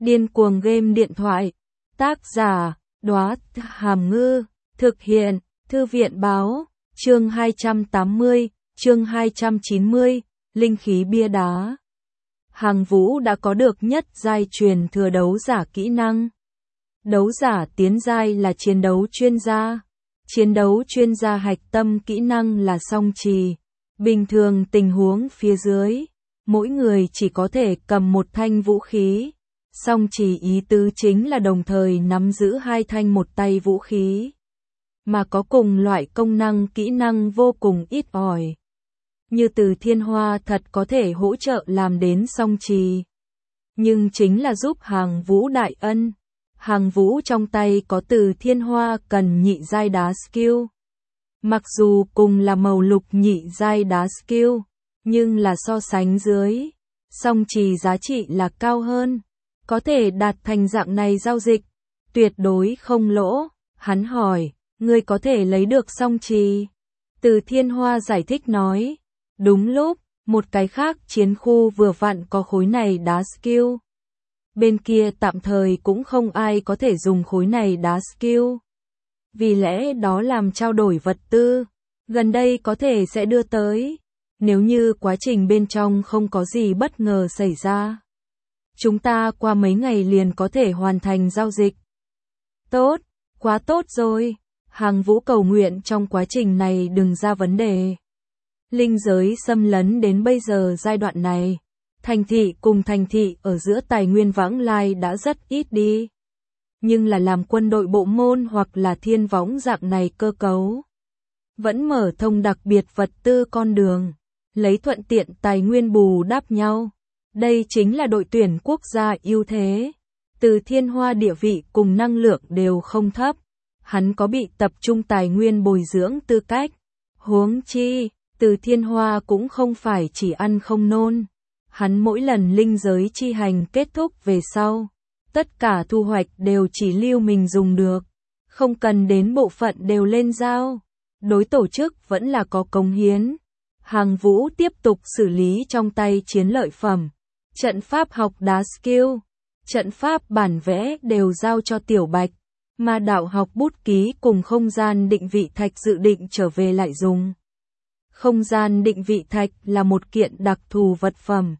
Điên cuồng game điện thoại. Tác giả, Đóa Hàm Ngư. Thực hiện, Thư viện báo. Chương 280, chương 290, Linh khí bia đá. Hàng Vũ đã có được nhất giai truyền thừa đấu giả kỹ năng. Đấu giả tiến giai là chiến đấu chuyên gia. Chiến đấu chuyên gia hạch tâm kỹ năng là song trì. Bình thường tình huống phía dưới, mỗi người chỉ có thể cầm một thanh vũ khí. Song trì ý tứ chính là đồng thời nắm giữ hai thanh một tay vũ khí, mà có cùng loại công năng kỹ năng vô cùng ít ỏi. Như Từ Thiên Hoa thật có thể hỗ trợ làm đến song trì, nhưng chính là giúp Hàng Vũ đại ân. Hàng Vũ trong tay có Từ Thiên Hoa cần nhị giai đá skill. Mặc dù cùng là màu lục nhị giai đá skill, nhưng là so sánh dưới, song trì giá trị là cao hơn. Có thể đạt thành dạng này giao dịch, tuyệt đối không lỗ. Hắn hỏi, ngươi có thể lấy được song trì? Từ Thiên Hoa giải thích nói, đúng lúc, một cái khác chiến khu vừa vặn có khối này đá skill. Bên kia tạm thời cũng không ai có thể dùng khối này đá skill. Vì lẽ đó làm trao đổi vật tư, gần đây có thể sẽ đưa tới. Nếu như quá trình bên trong không có gì bất ngờ xảy ra, chúng ta qua mấy ngày liền có thể hoàn thành giao dịch. Tốt, quá tốt rồi. Hàng Vũ cầu nguyện trong quá trình này đừng ra vấn đề. Linh giới xâm lấn đến bây giờ giai đoạn này, thành thị cùng thành thị ở giữa tài nguyên vãng lai đã rất ít đi. Nhưng là làm quân đội bộ môn hoặc là thiên võng dạng này cơ cấu, vẫn mở thông đặc biệt vật tư con đường, lấy thuận tiện tài nguyên bù đắp nhau. Đây chính là đội tuyển quốc gia ưu thế. Từ Thiên Hoa địa vị cùng năng lượng đều không thấp. Hắn có bị tập trung tài nguyên bồi dưỡng tư cách. Huống chi, Từ Thiên Hoa cũng không phải chỉ ăn không nôn. Hắn mỗi lần linh giới chi hành kết thúc về sau, tất cả thu hoạch đều chỉ lưu mình dùng được. Không cần đến bộ phận đều lên giao. Đối tổ chức vẫn là có cống hiến. Hàng Vũ tiếp tục xử lý trong tay chiến lợi phẩm. Trận pháp học đá skill, trận pháp bản vẽ đều giao cho Tiểu Bạch, mà đạo học bút ký cùng không gian định vị thạch dự định trở về lại dùng. Không gian định vị thạch là một kiện đặc thù vật phẩm.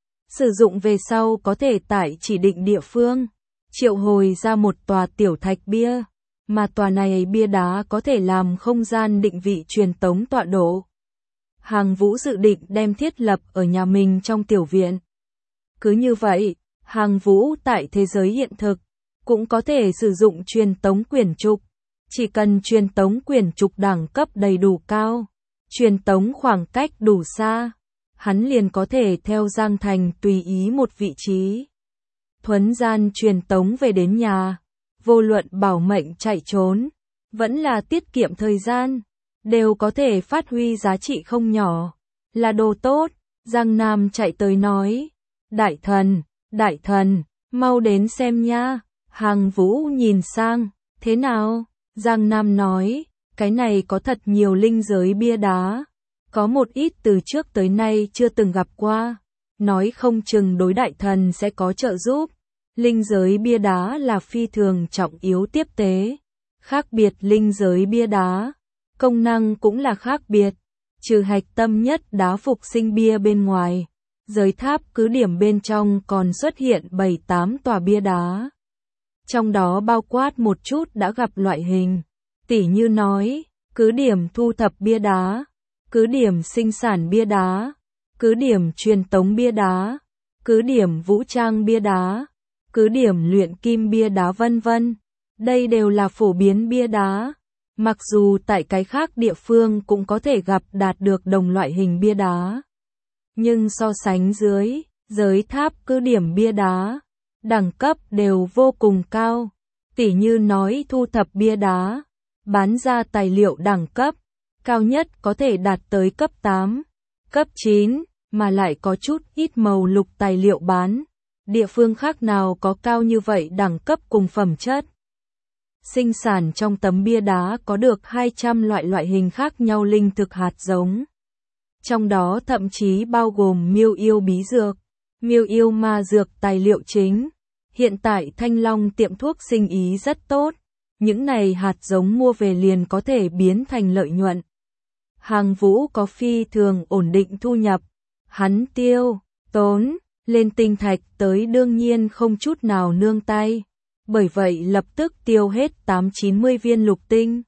Sử dụng về sau có thể tại chỉ định địa phương, triệu hồi ra một tòa tiểu thạch bia, mà tòa này bia đá có thể làm không gian định vị truyền tống tọa độ. Hàng Vũ dự định đem thiết lập ở nhà mình trong tiểu viện. Cứ như vậy, Hàng Vũ tại thế giới hiện thực cũng có thể sử dụng truyền tống quyển trục. Chỉ cần truyền tống quyển trục đẳng cấp đầy đủ cao, truyền tống khoảng cách đủ xa, hắn liền có thể theo Giang Thành tùy ý một vị trí. Thuấn gian truyền tống về đến nhà, vô luận bảo mệnh chạy trốn, vẫn là tiết kiệm thời gian, đều có thể phát huy giá trị không nhỏ. Là đồ tốt. Giang Nam chạy tới nói, đại thần, mau đến xem nha. Hàng Vũ nhìn sang, thế nào? Giang Nam nói, cái này có thật nhiều linh giới bia đá, có một ít từ trước tới nay chưa từng gặp qua, nói không chừng đối đại thần sẽ có trợ giúp. Linh giới bia đá là phi thường trọng yếu tiếp tế, khác biệt linh giới bia đá, công năng cũng là khác biệt, trừ hạch tâm nhất đá phục sinh bia bên ngoài. Giới tháp cứ điểm bên trong còn xuất hiện 7-8 tòa bia đá. Trong đó bao quát một chút đã gặp loại hình, tỉ như nói, cứ điểm thu thập bia đá, cứ điểm sinh sản bia đá, cứ điểm truyền tống bia đá, cứ điểm vũ trang bia đá, cứ điểm luyện kim bia đá vân vân. Đây đều là phổ biến bia đá. Mặc dù tại cái khác địa phương cũng có thể gặp đạt được đồng loại hình bia đá, nhưng so sánh dưới, giới tháp cứ điểm bia đá, đẳng cấp đều vô cùng cao. Tỉ như nói thu thập bia đá, bán ra tài liệu đẳng cấp, cao nhất có thể đạt tới cấp 8, cấp 9, mà lại có chút ít màu lục tài liệu bán. Địa phương khác nào có cao như vậy đẳng cấp cùng phẩm chất. Sinh sản trong tấm bia đá có được 200 loại hình khác nhau linh thực hạt giống. Trong đó thậm chí bao gồm miêu yêu bí dược, miêu yêu ma dược tài liệu chính, Hiện tại Thanh Long tiệm thuốc sinh ý rất tốt, những này hạt giống mua về liền có thể biến thành lợi nhuận. Hàng Vũ có phi thường ổn định thu nhập, hắn tiêu, tốn, lên tinh thạch tới đương nhiên không chút nào nương tay, bởi vậy lập tức tiêu hết 890 viên lục tinh,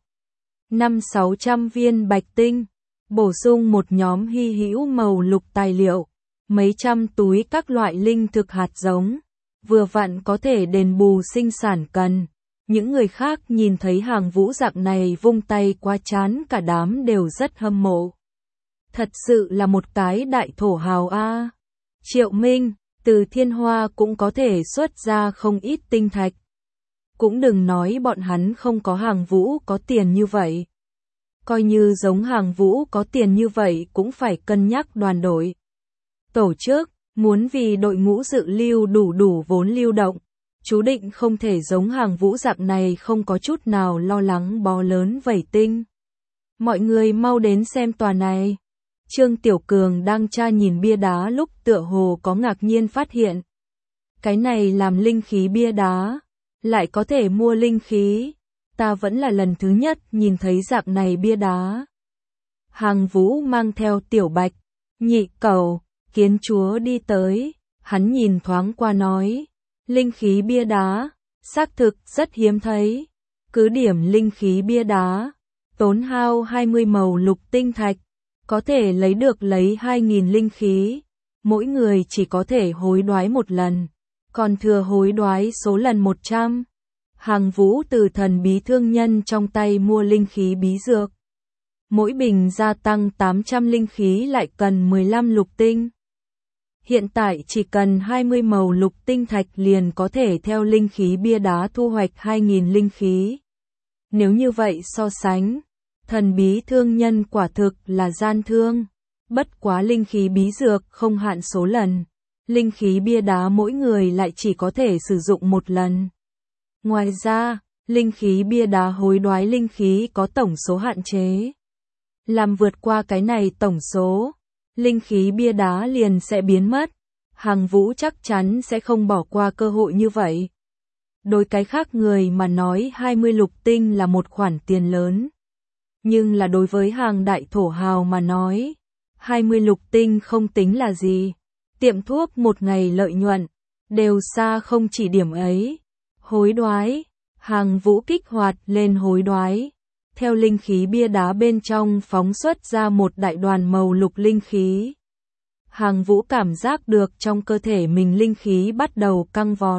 500-600 viên bạch tinh, bổ sung một nhóm hy hữu màu lục tài liệu, mấy trăm túi các loại linh thực hạt giống, vừa vặn có thể đền bù sinh sản cần. Những người khác nhìn thấy Hàng Vũ dạng này vung tay qua chán cả đám đều rất hâm mộ. Thật sự là một cái đại thổ hào a. Triệu Minh, từ Thiên Hoa cũng có thể xuất ra không ít tinh thạch. Cũng đừng nói bọn hắn không có Hàng Vũ có tiền như vậy. Coi như giống Hàng Vũ có tiền như vậy cũng phải cân nhắc đoàn đội. Tổ chức, muốn vì đội ngũ dự lưu đủ vốn lưu động, chú định không thể giống Hàng Vũ dạng này không có chút nào lo lắng bó lớn vẩy tinh. Mọi người mau đến xem tòa này. Trương Tiểu Cường đang tra nhìn bia đá lúc tựa hồ có ngạc nhiên phát hiện. Cái này làm linh khí bia đá, lại có thể mua linh khí. Ta vẫn là lần thứ nhất nhìn thấy dạng này bia đá. Hàng Vũ mang theo Tiểu Bạch, Nhị Cẩu, Kiến Chúa đi tới, hắn nhìn thoáng qua nói. Linh khí bia đá, xác thực rất hiếm thấy. Cứ điểm linh khí bia đá, tốn hao 20 màu lục tinh thạch, có thể lấy được lấy 2.000 linh khí. Mỗi người chỉ có thể hối đoái một lần, còn thừa hối đoái số lần 100. Hàng Vũ từ thần bí thương nhân trong tay mua linh khí bí dược. Mỗi bình gia tăng 800 linh khí lại cần 15 lục tinh. Hiện tại chỉ cần 20 màu lục tinh thạch liền có thể theo linh khí bia đá thu hoạch 2.000 linh khí. Nếu như vậy so sánh, thần bí thương nhân quả thực là gian thương. Bất quá linh khí bí dược không hạn số lần. Linh khí bia đá mỗi người lại chỉ có thể sử dụng một lần. Ngoài ra, linh khí bia đá hối đoái linh khí có tổng số hạn chế. Làm vượt qua cái này tổng số, linh khí bia đá liền sẽ biến mất. Hàng Vũ chắc chắn sẽ không bỏ qua cơ hội như vậy. Đối cái khác người mà nói 20 lục tinh là một khoản tiền lớn. Nhưng là đối với hàng đại thổ hào mà nói, 20 lục tinh không tính là gì. Tiệm thuốc một ngày lợi nhuận, đều xa không chỉ điểm ấy. Hối đoái, Hàng Vũ kích hoạt lên hối đoái. Theo linh khí bia đá bên trong phóng xuất ra một đại đoàn màu lục linh khí. Hàng Vũ cảm giác được trong cơ thể mình linh khí bắt đầu căng vọt.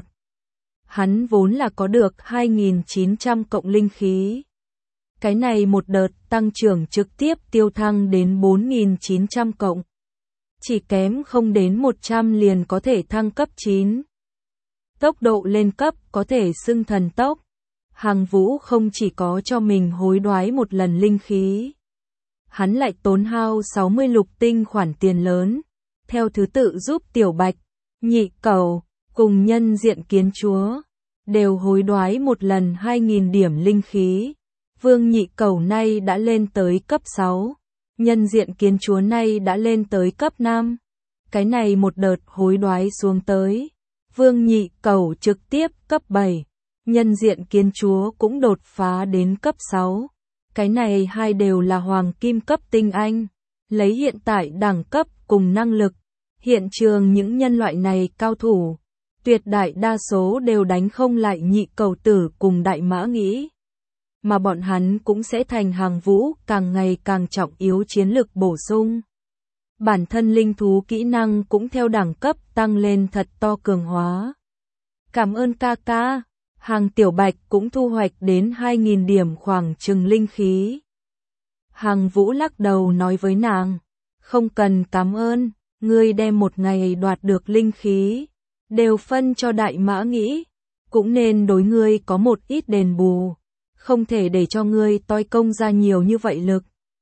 Hắn vốn là có được 2.900 cộng linh khí. Cái này một đợt tăng trưởng trực tiếp tiêu thăng đến 4.900 cộng. Chỉ kém không đến 100 liền có thể thăng cấp 9. Tốc độ lên cấp có thể xưng thần tốc. Hàng Vũ không chỉ có cho mình hối đoái một lần linh khí. Hắn lại tốn hao 60 lục tinh khoản tiền lớn. Theo thứ tự giúp Tiểu Bạch, Nhị Cẩu, cùng nhân diện Kiến Chúa. Đều hối đoái một lần 2.000 điểm linh khí. Vương Nhị Cẩu nay đã lên tới cấp 6. Nhân diện Kiến Chúa nay đã lên tới cấp 5. Cái này một đợt hối đoái xuống tới. Vương Nhị Cẩu trực tiếp cấp 7. Nhân diện Kiến Chúa cũng đột phá đến cấp 6. Cái này hai đều là hoàng kim cấp tinh anh. Lấy hiện tại đẳng cấp cùng năng lực, hiện trường những nhân loại này cao thủ, tuyệt đại đa số đều đánh không lại Nhị Cẩu tử cùng Đại Mã Nghĩ. Mà bọn hắn cũng sẽ thành Hàng Vũ càng ngày càng trọng yếu chiến lực bổ sung. Bản thân linh thú kỹ năng cũng theo đẳng cấp tăng lên thật to cường hóa. Cảm ơn ca ca. Hàng Tiểu Bạch cũng thu hoạch đến 2.000 điểm khoảng chừng linh khí. Hàng Vũ lắc đầu nói với nàng, không cần cảm ơn, ngươi đem một ngày đoạt được linh khí, đều phân cho Đại Mã Nghĩ, cũng nên đối ngươi có một ít đền bù, không thể để cho ngươi toi công ra nhiều như vậy lực.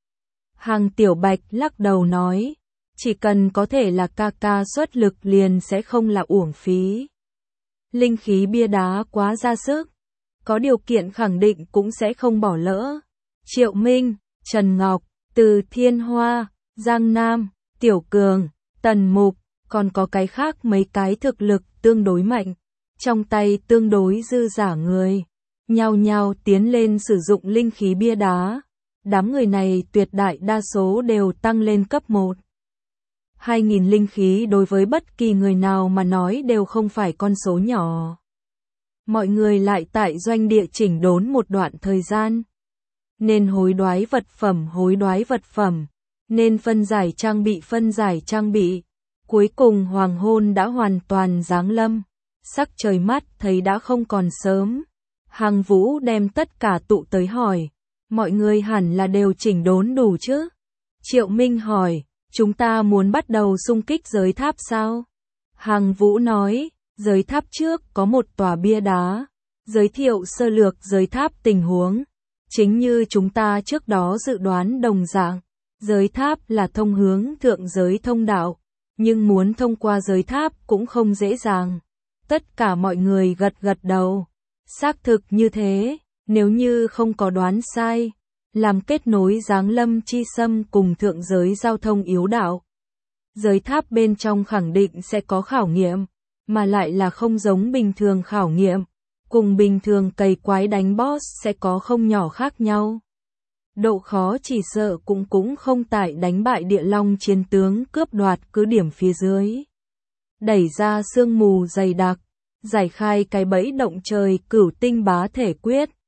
Hàng Tiểu Bạch lắc đầu nói, chỉ cần có thể là ca ca xuất lực liền sẽ không là uổng phí. Linh khí bia đá quá ra sức, có điều kiện khẳng định cũng sẽ không bỏ lỡ. Triệu Minh, Trần Ngọc, Từ Thiên Hoa, Giang Nam, Tiểu Cường, Tần Mục, còn có cái khác mấy cái thực lực tương đối mạnh. trong tay tương đối dư giả người, nhao nhao tiến lên sử dụng linh khí bia đá. Đám người này tuyệt đại đa số đều tăng lên cấp 1. 2.000 linh khí đối với bất kỳ người nào mà nói đều không phải con số nhỏ. Mọi người lại tại doanh địa chỉnh đốn một đoạn thời gian. Nên hối đoái vật phẩm, nên phân giải trang bị. Cuối cùng hoàng hôn đã hoàn toàn giáng lâm, sắc trời mắt thấy đã không còn sớm. Hằng Vũ đem tất cả tụ tới hỏi, mọi người hẳn là đều chỉnh đốn đủ chứ? Triệu Minh hỏi, chúng ta muốn bắt đầu xung kích giới tháp sao? Hằng Vũ nói, giới tháp trước có một tòa bia đá, giới thiệu sơ lược giới tháp tình huống. Chính như chúng ta trước đó dự đoán đồng dạng, giới tháp là thông hướng thượng giới thông đạo, nhưng muốn thông qua giới tháp cũng không dễ dàng. Tất cả mọi người gật gật đầu. Xác thực như thế, nếu như không có đoán sai, làm kết nối giáng lâm chi xâm cùng thượng giới giao thông yếu đạo. Giới tháp bên trong khẳng định sẽ có khảo nghiệm, mà lại là không giống bình thường khảo nghiệm, cùng bình thường cày quái đánh boss sẽ có không nhỏ khác nhau. Độ khó chỉ sợ cũng không tại đánh bại địa long chiến tướng cướp đoạt cứ điểm phía dưới. Đẩy ra sương mù dày đặc, giải khai cái bẫy động trời cửu tinh bá thể quyết,